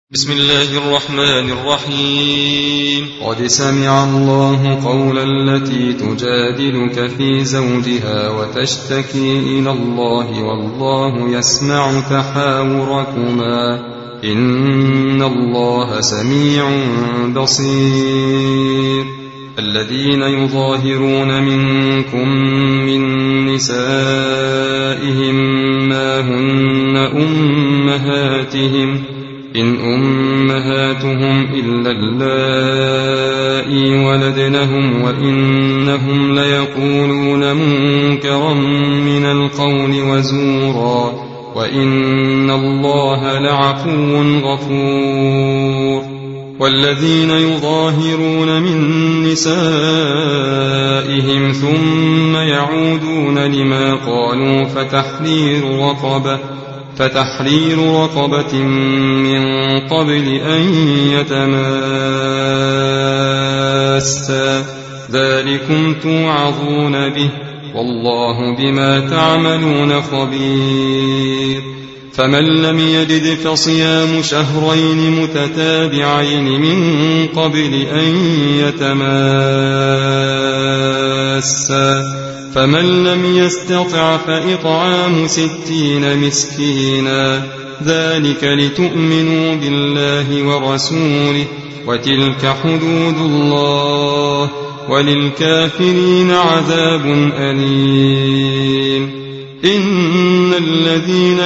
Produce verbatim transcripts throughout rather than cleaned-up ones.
بسم الله الرحمن الرحيم. قد سمع الله قول التي تجادلك في زوجها وتشتكي إلى الله والله يسمع تحاوركما إن الله سميع بصير. الذين يظاهرون منكم من نسائهم ما هن أمهاتهم إن أمهاتهم إلا اللائي ولدنهم وإنهم ليقولون منكرا من القول وزورا وإن الله لعفو غفور. والذين يظاهرون من نسائهم ثم يعودون لما قالوا فتحرير رقبة فتحرير رقبة من قبل أن يتماسا ذلكم توعظون به والله بما تعملون خبير. فمن لم يجد فصيام شهرين متتابعين من قبل أن يتماسا فمن لم يستطع فإطعام ستين مسكينا ذلك لتؤمنوا بالله ورسوله وتلك حدود الله وللكافرين عذاب أليم. إن الذين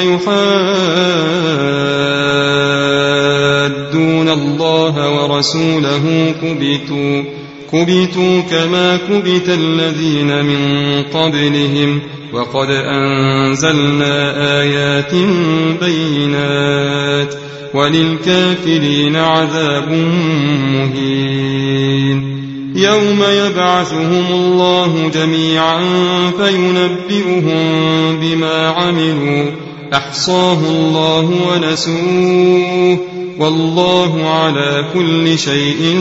يحادون الله ورسوله كبتوا كبتوا كما كبت الذين من قبلهم وقد أنزلنا آيات بينات وللكافرين عذاب مهين. يوم يبعثهم الله جميعا فينبئهم بما عملوا أحصاه الله ونسوه والله على كل شيء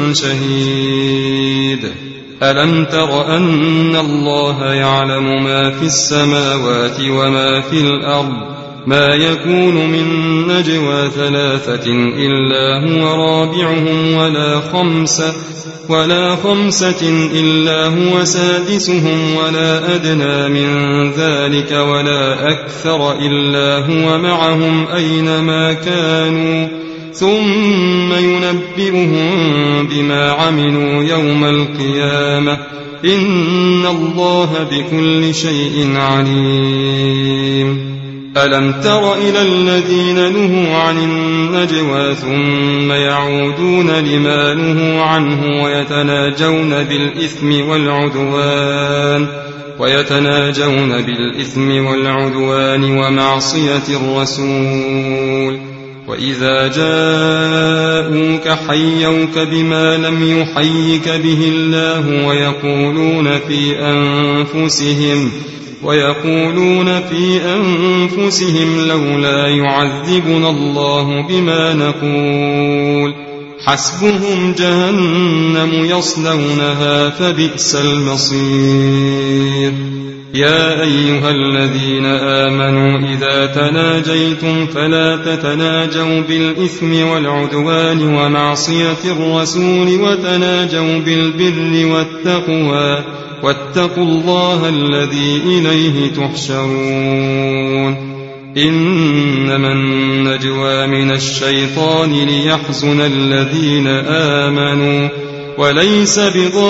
شهيد. ألم تر أن الله يعلم ما في السماوات وما في الأرض ما يكون من نجوى ثلاثة إلا هو رابعهم ولا خمسة ولا خمسة إلا هو سادسهم ولا أدنى من ذلك ولا أكثر إلا هو معهم أينما كانوا ثم ينبئهم بما عملوا يوم القيامة إن الله بكل شيء عليم. ألم تر إلى الذين نهوا عن النجوى ثم يعودون لما نهوا عنه ويتناجون بالإثم والعدوان ويتناجون بالإثم والعدوان ومعصية الرسول وإذا جاءوك حيوك بما لم يحيك به الله ويقولون في أنفسهم ويقولون في أنفسهم لولا يعذبنا الله بما نقول حسبهم جهنم يصلونها فبئس المصير. يا أيها الذين آمنوا إذا تناجيتم فلا تتناجوا بالإثم والعدوان ومعصية الرسول وتناجوا بالبر والتقوى واتقوا الله الذي إليه تحشرون. إنما النجوى من الشيطان ليحزن الذين آمنوا وليس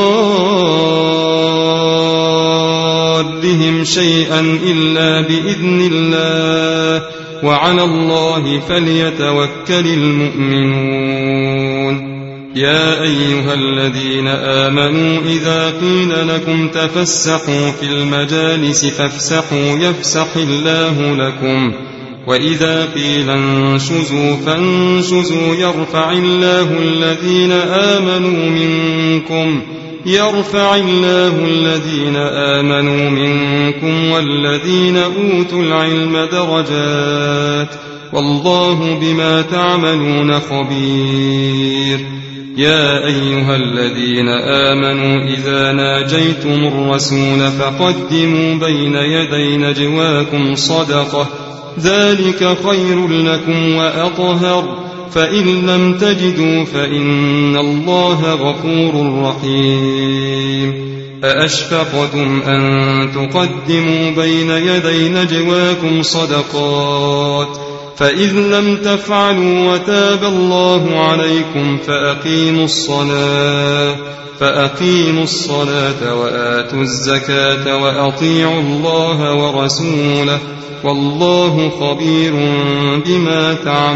بضارهم شيئا إلا بإذن الله وعلى الله فليتوكل المؤمنون. يا أيها الذين آمنوا إذا قيل لكم تفسحوا في المجالس فافسحوا يفسح الله لكم وإذا قيل انشزوا فانشزوا يرفع الله الذين آمنوا منكم يرفع الله الذين آمنوا منكم والذين أوتوا العلم درجات والله بما تعملون خبير. يا أيها الذين آمنوا إذا ناجيتم الرسول فقدموا بين يدي نجواكم صدقة ذلك خير لكم وأطهر فإن لم تجدوا فإن الله غفور رحيم أأشفقتم أن تقدموا بين يدي نجواكم صدقات فإذ لم تفعلوا وتاب الله عليكم فأقيموا الصلاة فأقيموا الصلاة وآتوا الزكاة وأطيعوا الله ورسوله والله خبير بما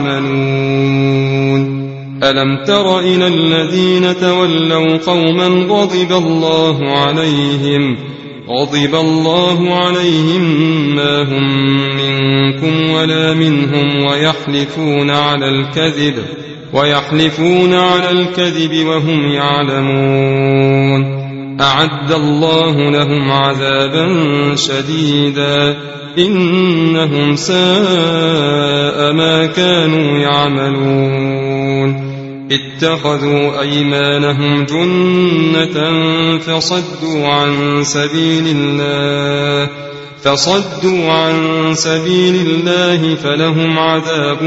تعملون ألم تر إلى الذين تولوا قوما غضب الله عليهم غضب الله عليهم ما هم منكم ولا منهم ويحلفون على الكذب ويحلفون على الكذب وهم يعلمون أعد الله لهم عذابا شديدا إنهم ساء ما كانوا يعملون اتخذوا أيمانهم جنة فصدوا عن سبيل الله فصدوا عن سبيل الله فلهم عذاب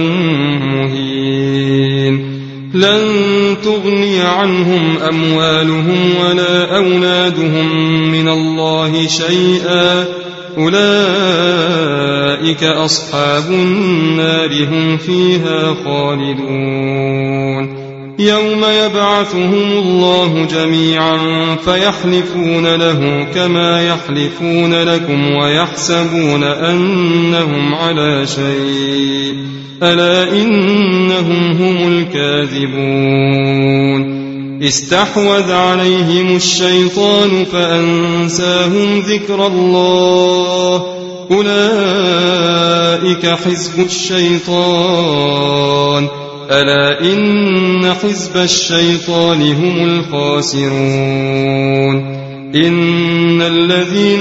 مهين لن تغني عنهم أموالهم ولا أولادهم من الله شيئا أولئك أصحاب النار هم فيها خالدون يوم يبعثهم الله جميعا فيحلفون له كما يحلفون لكم ويحسبون أنهم على شيء ألا إنهم هم الكاذبون استحوذ عليهم الشيطان فأنساهم ذكر الله أولئك حزب الشيطان ألا إن حزب الشيطان هم الخاسرون إن الذين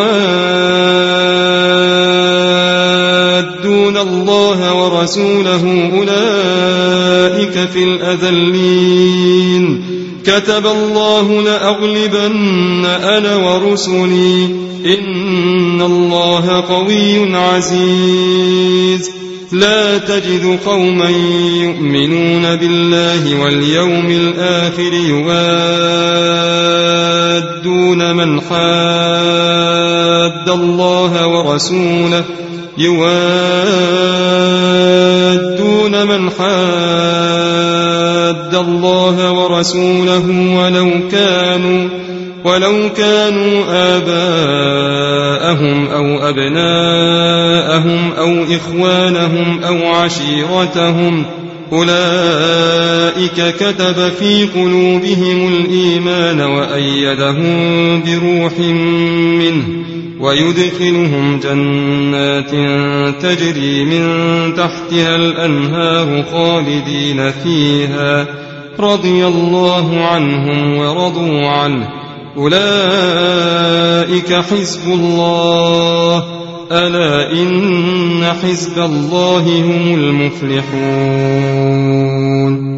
يحادون الله ورسوله أولئك في الأذلين كتب الله لأغلبن أنا ورسلي إن الله قوي عزيز لا تجد قوما يؤمنون بالله واليوم الآخر يوادون من حاد الله ورسوله يوادون من حاد الله ورسوله ولو كانوا ولو كانوا آباءهم أو أبناءهم أو إخوانهم أو عشيرتهم أولئك كتب في قلوبهم الإيمان وأيدهم بروح منه ويدخلهم جنات تجري من تحتها الأنهار خالدين فيها رضي الله عنهم ورضوا عنه أولئك حزب الله ألا إن حزب الله هم المفلحون